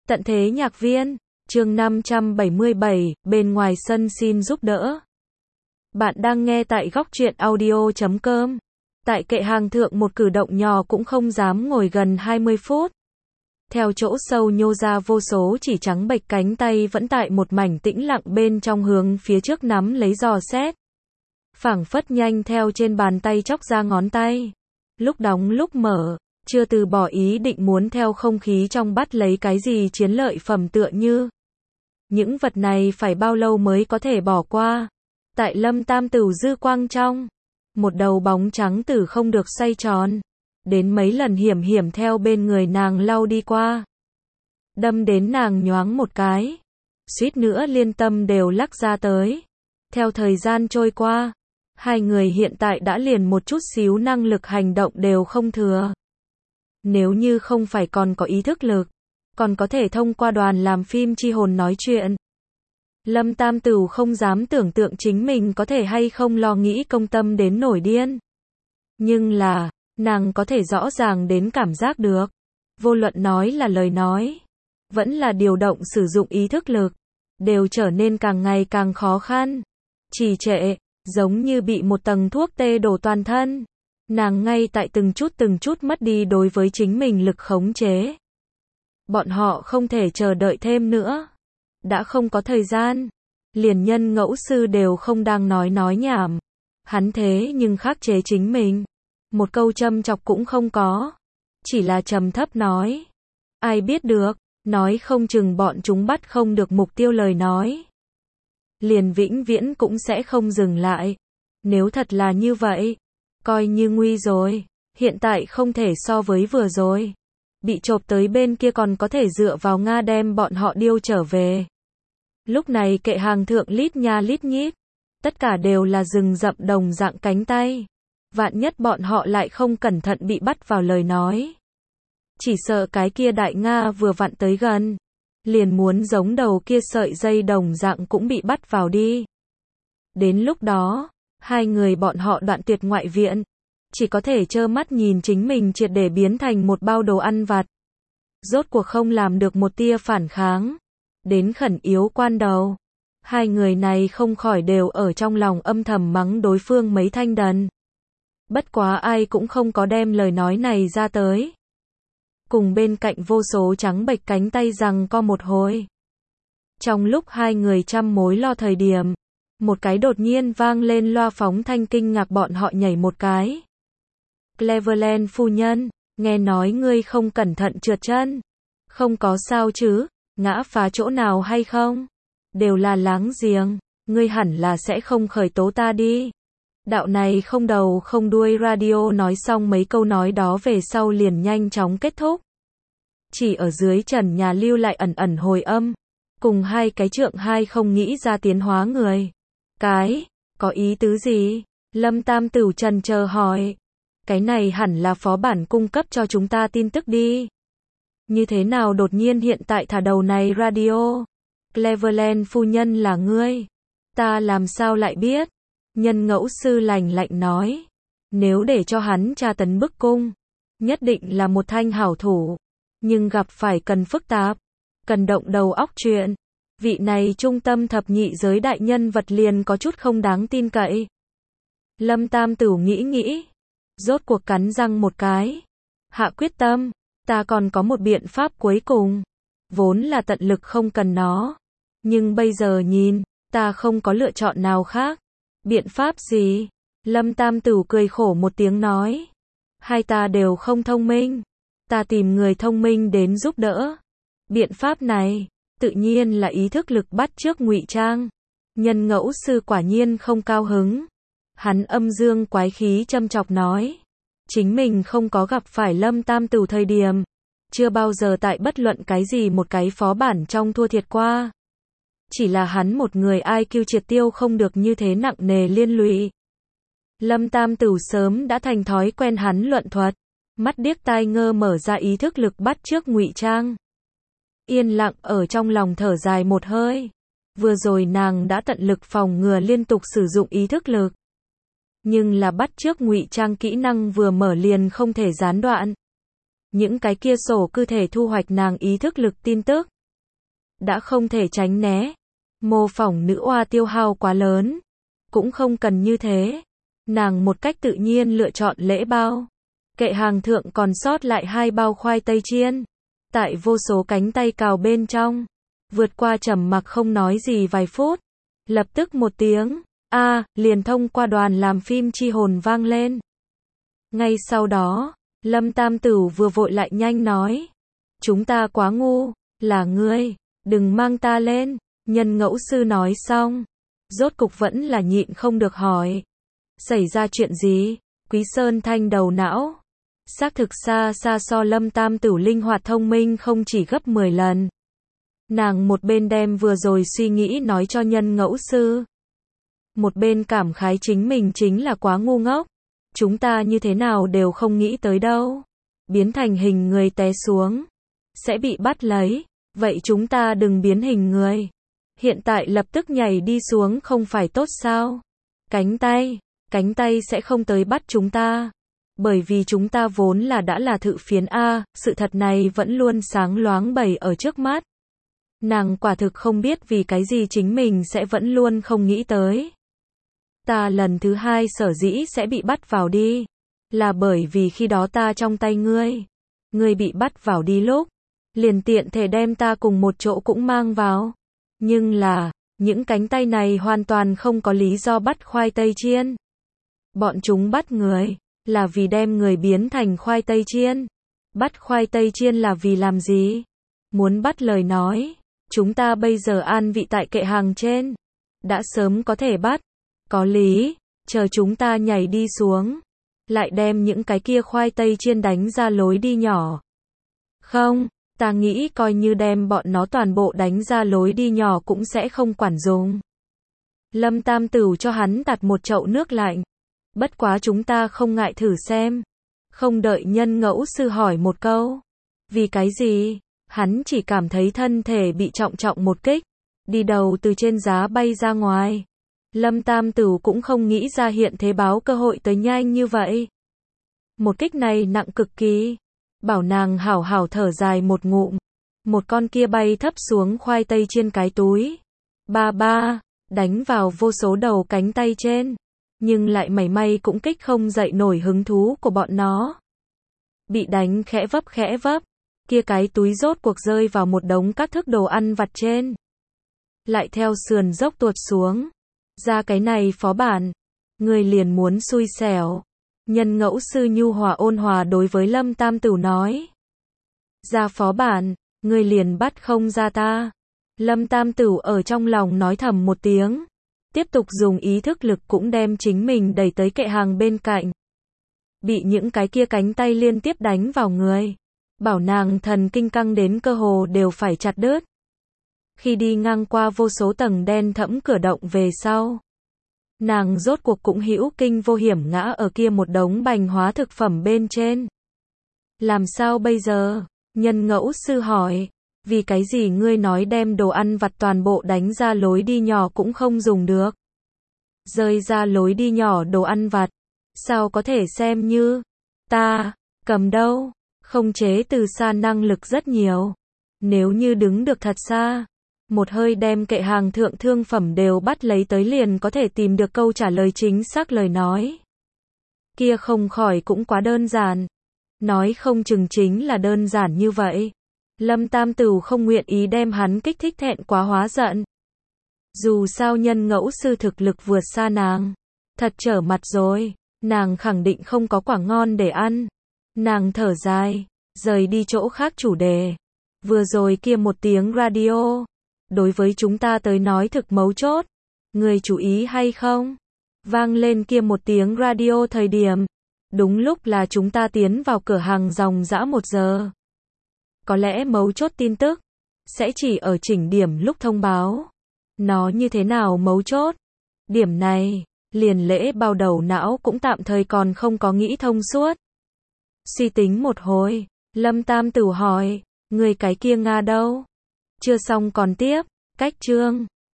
Tận thế nhạc viên, chương 577, bên ngoài sân xin giúp đỡ. Bạn đang nghe tại góc truyện audio.com. Tại kệ hàng thượng một cử động nhỏ cũng không dám ngồi gần 20 phút. Theo chỗ sâu nhô ra vô số chỉ trắng bệch cánh tay vẫn tại một mảnh tĩnh lặng bên trong hướng phía trước nắm lấy dò xét. Phảng phất nhanh theo trên bàn tay chóc ra ngón tay. Lúc đóng lúc mở. Chưa từ bỏ ý định muốn theo không khí trong bắt lấy cái gì chiến lợi phẩm tựa như. Những vật này phải bao lâu mới có thể bỏ qua. Tại Lâm Tam Tửu dư quang trong. Một đầu bóng trắng tử không được xoay tròn. Đến mấy lần hiểm hiểm theo bên người nàng lau đi qua. Đâm đến nàng nhoáng một cái. Suýt nữa liên tâm đều lắc ra tới. Theo thời gian trôi qua. Hai người hiện tại đã liền một chút xíu năng lực hành động đều không thừa. Nếu như không phải còn có ý thức lực, còn có thể thông qua đoàn làm phim chi hồn nói chuyện. Lâm Tam Tửu không dám tưởng tượng chính mình có thể hay không lo nghĩ công tâm đến nổi điên. Nhưng là, nàng có thể rõ ràng đến cảm giác được. Vô luận nói là lời nói, vẫn là điều động sử dụng ý thức lực, đều trở nên càng ngày càng khó khăn. Trì trệ, giống như bị một tầng thuốc tê đổ toàn thân. Nàng ngay tại từng chút mất đi đối với chính mình lực khống chế. Bọn họ không thể chờ đợi thêm nữa. Đã không có thời gian. Liền Nhân Ngẫu Sư đều không đang nói nhảm. Hắn thế nhưng khắc chế chính mình. Một câu châm chọc cũng không có. Chỉ là trầm thấp nói. Ai biết được, nói không chừng bọn chúng bắt không được mục tiêu lời nói. Liền vĩnh viễn cũng sẽ không dừng lại. Nếu thật là như vậy. Coi như nguy rồi, hiện tại không thể so với vừa rồi. Bị chộp tới bên kia còn có thể dựa vào Nga đem bọn họ điêu trở về. Lúc này kệ hàng thượng lít nha lít nhít. Tất cả đều là rừng rậm đồng dạng cánh tay. Vạn nhất bọn họ lại không cẩn thận bị bắt vào lời nói. Chỉ sợ cái kia đại Nga vừa vặn tới gần. Liền muốn giống đầu kia sợi dây đồng dạng cũng bị bắt vào đi. Đến lúc đó. Hai người bọn họ đoạn tuyệt ngoại viện. Chỉ có thể trơ mắt nhìn chính mình triệt để biến thành một bao đồ ăn vặt. Rốt cuộc không làm được một tia phản kháng. Đến khẩn yếu quan đầu. Hai người này không khỏi đều ở trong lòng âm thầm mắng đối phương mấy thanh đần. Bất quá ai cũng không có đem lời nói này ra tới. Cùng bên cạnh vô số trắng bệch cánh tay rằng co một hồi. Trong lúc hai người trăm mối lo thời điểm. Một cái đột nhiên vang lên loa phóng thanh kinh ngạc bọn họ nhảy một cái. Cleveland phu nhân, nghe nói ngươi không cẩn thận trượt chân. Không có sao chứ, ngã phá chỗ nào hay không? Đều là láng giềng, ngươi hẳn là sẽ không khởi tố ta đi. Đạo này không đầu không đuôi radio nói xong mấy câu nói đó về sau liền nhanh chóng kết thúc. Chỉ ở dưới trần nhà lưu lại ẩn ẩn hồi âm. Cùng hai cái trượng hai không nghĩ ra tiến hóa người. Có ý tứ gì? Lâm Tam Tửu trần chờ hỏi. Cái này hẳn là phó bản cung cấp cho chúng ta tin tức đi. Như thế nào đột nhiên hiện tại thả đầu này radio? Cleveland phu nhân là ngươi. Ta làm sao lại biết? Nhân Ngẫu Sư lạnh lạnh nói. Nếu để cho hắn tra tấn bức cung, nhất định là một thanh hảo thủ. Nhưng gặp phải cần phức tạp, cần động đầu óc chuyện. Vị này trung tâm thập nhị giới đại nhân vật liền có chút không đáng tin cậy. Lâm Tam Tửu nghĩ. Rốt cuộc cắn răng một cái. Hạ quyết tâm. Ta còn có một biện pháp cuối cùng. Vốn là tận lực không cần nó. Nhưng bây giờ nhìn. Ta không có lựa chọn nào khác. Biện pháp gì? Lâm Tam Tửu cười khổ một tiếng nói. Hai ta đều không thông minh. Ta tìm người thông minh đến giúp đỡ. Biện pháp này. Tự nhiên là ý thức lực bắt chước ngụy trang. Nhân Ngẫu Sư quả nhiên không cao hứng. Hắn âm dương quái khí châm chọc nói. Chính mình không có gặp phải Lâm Tam Tửu thời điểm. Chưa bao giờ tại bất luận cái gì một cái phó bản trong thua thiệt qua. Chỉ là hắn một người IQ triệt tiêu không được như thế nặng nề liên lụy. Lâm Tam Tửu sớm đã thành thói quen hắn luận thuật. Mắt điếc tai ngơ mở ra ý thức lực bắt chước ngụy trang. Yên lặng ở trong lòng thở dài một hơi. Vừa rồi nàng đã tận lực phòng ngừa liên tục sử dụng ý thức lực. Nhưng là bắt chước ngụy trang kỹ năng vừa mở liền không thể gián đoạn. Những cái kia sổ cứ thể thu hoạch nàng ý thức lực tin tức. đã không thể tránh né. Mô phỏng nữ oa tiêu hao quá lớn. Cũng không cần như thế. Nàng một cách tự nhiên lựa chọn lễ bao. Kệ hàng thượng còn sót lại 2 bao khoai tây chiên. Tại vô số cánh tay cào bên trong. Vượt qua trầm mặc không nói gì vài phút. Lập tức một tiếng, liền thông qua đoàn làm phim chi hồn vang lên. Ngay sau đó, Lâm Tam Tửu vừa vội lại nhanh nói. Chúng ta quá ngu, là ngươi, đừng mang ta lên. Nhân ngẫu sư nói xong. Rốt cục vẫn là nhịn không được hỏi. Xảy ra chuyện gì? Quý Sơn Thanh đầu não. Xác thực xa xa so Lâm Tam Tửu linh hoạt thông minh không chỉ gấp 10 lần. Nàng một bên đem vừa rồi suy nghĩ nói cho nhân ngẫu sư. Một bên cảm khái chính mình chính là quá ngu ngốc. Chúng ta như thế nào đều không nghĩ tới đâu. Biến thành hình người té xuống. Sẽ bị bắt lấy. Vậy chúng ta đừng biến hình người. Hiện tại lập tức nhảy đi xuống không phải tốt sao? Cánh tay sẽ không tới bắt chúng ta. Bởi vì chúng ta vốn là đã là thự phiến A, sự thật này vẫn luôn sáng loáng bày ở trước mắt. Nàng quả thực không biết vì cái gì chính mình sẽ vẫn luôn không nghĩ tới. Ta lần thứ 2 sở dĩ sẽ bị bắt vào đi. Là bởi vì khi đó ta trong tay ngươi. Ngươi bị bắt vào đi lúc. Liền tiện thể đem ta cùng một chỗ cũng mang vào. Nhưng là, những cánh tay này hoàn toàn không có lý do bắt khoai tây chiên. Bọn chúng bắt người, là vì đem người biến thành khoai tây chiên. Bắt khoai tây chiên là vì làm gì? Muốn bắt lời nói. Chúng ta bây giờ an vị tại kệ hàng trên. Đã sớm có thể bắt. Có lý, chờ chúng ta nhảy đi xuống. Lại đem những cái kia khoai tây chiên đánh ra lối đi nhỏ. Không, ta nghĩ coi như đem bọn nó toàn bộ đánh ra lối đi nhỏ cũng sẽ không quản dùng. Lâm Tam Tửu cho hắn tạt một chậu nước lạnh. Bất quá chúng ta không ngại thử xem. Không đợi nhân ngẫu sư hỏi một câu. Vì cái gì? Hắn chỉ cảm thấy thân thể bị trọng một kích. Đi đầu từ trên giá bay ra ngoài. Lâm Tam Tửu cũng không nghĩ ra hiện thế báo cơ hội tới nhanh như vậy. Một kích này nặng cực kỳ. Bảo nàng hảo hảo thở dài một ngụm. Một con kia bay thấp xuống khoai tây trên cái túi. Ba, đánh vào vô số đầu cánh tay trên. Nhưng lại mảy may cũng kích không dậy nổi hứng thú của bọn nó. Bị đánh khẽ vấp. Kia cái túi rốt cuộc rơi vào một đống các thức đồ ăn vặt trên. Lại theo sườn dốc tuột xuống. Ra cái này phó bản. Người liền muốn xui xẻo. Nhân ngẫu sư nhu hòa ôn hòa đối với Lâm Tam Tửu nói. Ra phó bản, người liền bắt không ra ta. Lâm Tam Tửu ở trong lòng nói thầm một tiếng. Tiếp tục dùng ý thức lực cũng đem chính mình đẩy tới kệ hàng bên cạnh. Bị những cái kia cánh tay liên tiếp đánh vào người. Bảo nàng thần kinh căng đến cơ hồ đều phải chặt đứt. Khi đi ngang qua vô số tầng đen thẫm cửa động về sau. Nàng rốt cuộc cũng hữu kinh vô hiểm ngã ở kia một đống bành hóa thực phẩm bên trên. Làm sao bây giờ? Nhân ngẫu sư hỏi. Vì cái gì ngươi nói đem đồ ăn vặt toàn bộ đánh ra lối đi nhỏ cũng không dùng được? Rơi ra lối đi nhỏ đồ ăn vặt. Sao có thể xem như ta cầm đâu? Không chế từ xa năng lực rất nhiều. Nếu như đứng được thật xa, một hơi đem kệ hàng thượng thương phẩm đều bắt lấy tới liền có thể tìm được câu trả lời chính xác lời nói. Kia không khỏi cũng quá đơn giản. Nói không chừng chính là đơn giản như vậy. Lâm Tam Tửu không nguyện ý đem hắn kích thích thẹn quá hóa giận. Dù sao nhân ngẫu sư thực lực vượt xa nàng. Thật trở mặt rồi. Nàng khẳng định không có quả ngon để ăn. Nàng thở dài, rời đi chỗ khác chủ đề. Vừa rồi kia một tiếng radio. Đối với chúng ta tới nói thực mấu chốt. Người chú ý hay không? Vang lên kia một tiếng radio thời điểm. Đúng lúc là chúng ta tiến vào cửa hàng dòng dã 1 giờ. Có lẽ mấu chốt tin tức sẽ chỉ ở chỉnh điểm lúc thông báo. Nó như thế nào mấu chốt? Điểm này, liền lễ bao đầu não cũng tạm thời còn không có nghĩ thông suốt. Suy tính một hồi, Lâm Tam Tửu hỏi, người cái kia Nga đâu? Chưa xong còn tiếp, cách chương.